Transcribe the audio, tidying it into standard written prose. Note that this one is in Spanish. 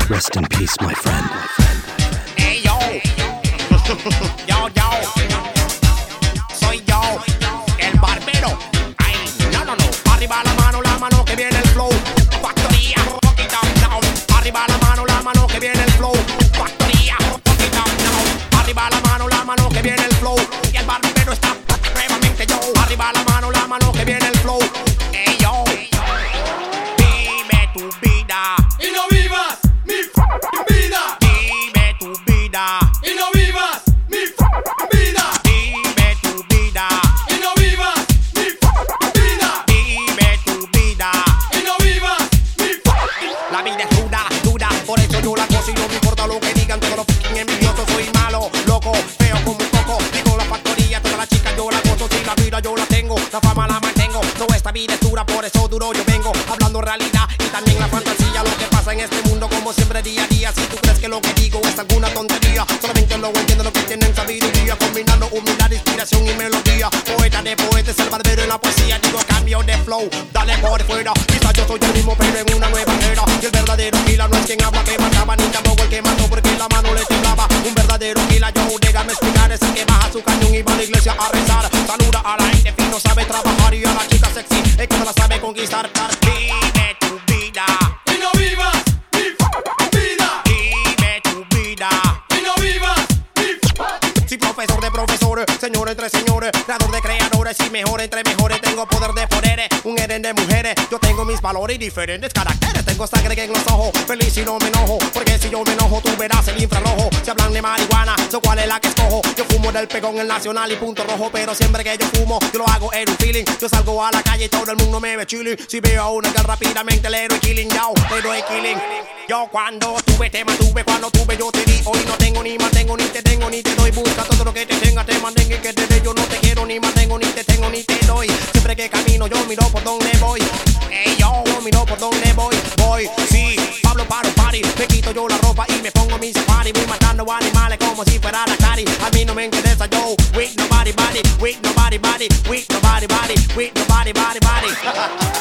Rest in peace, my friend. Hey yo, yo, yo, soy yo, el barbero. Ay, no, no, no. Arriba la mano que viene el flow. Factoría, fuck it up now. Arriba la mano que viene el flow. Factoría, fuck it up now. Arriba la mano que viene el flow. Y el barbero está nuevamente yo. Arriba la mano que viene el flow. Hey yo, vive tu vida. Y no vivas mi vida. Vive tu vida. Y no vivas mi vida. Vive tu vida. Y no vivas mi vida. Vive tu vida. Y no vivas mi La vida es dura, dura, por eso yo la gozo y no me importa lo que digan todos los fucking envidiosos. Soy malo, loco, feo como un coco. Digo la factoría, todas las chicas yo la gozo. Si la vida yo la tengo, la fama la mantengo. No, esta vida es dura, por eso duro yo vengo. Hablando realidad y también la fantasía. Lo que pasa en este mundo como siempre día a día. Si tú crees que lo que digo es alguna tontería, solamente luego entiendo lo que tienen sabiduría. Combinando humildad, inspiración y melodía. Poeta de poetas, el barbero en la poesía. Digo cambio de flow, dale por fuera. Quizás yo soy el mismo pero en una nueva era. Y el verdadero killer no es quien habla que mataba, ni tampoco el que mató porque la mano le temblaba. Un verdadero killer, yo déjame explicar, es el que baja su cañón y va a la iglesia a rezar. Saluda a la gente fino, sabe trabajar, y a la chica sexy es que no la sabe conquistar. Vive tu vida. Y no vivas mi vida. Vive tu vida. Y no vivas mi Soy profesor de profesores, señor entre señores, creador de creadores y mejor entre mejores. Tengo poder de poderes, un eren de mujeres. Yo tengo mis valores y diferentes caracteres. Tengo sangre en los ojos, feliz y no me enojo. Porque si yo me enojo, tú verás el infrarrojo. Si hablan de marihuana, ¿so cuál es la que escojo? Yo fumo del pegón, el nacional y punto rojo. Pero siempre que yo fumo, yo lo hago en un feeling. Yo salgo a la calle y todo el mundo me ve chilling. Si veo a una girl rápidamente le doy killing, yo le doy killing. Yo cuando tuve te mantuve, cuando tuve yo te di. Hoy no tengo ni mantengo, ni te tengo, ni te doy. Busca todo lo que te tenga, te mantenga y que te dé. Yo no te quiero ni mantengo, ni te tengo, ni te doy. Siempre que camino yo miro por donde voy. Hey yo miro por donde voy. Voy, sí, Pablo para un party. Me quito yo la ropa y me pongo mi safari. Voy matando animales como si fuera la cari. A mí no me interesa yo. With nobody body, with nobody body, with nobody body, with nobody body body.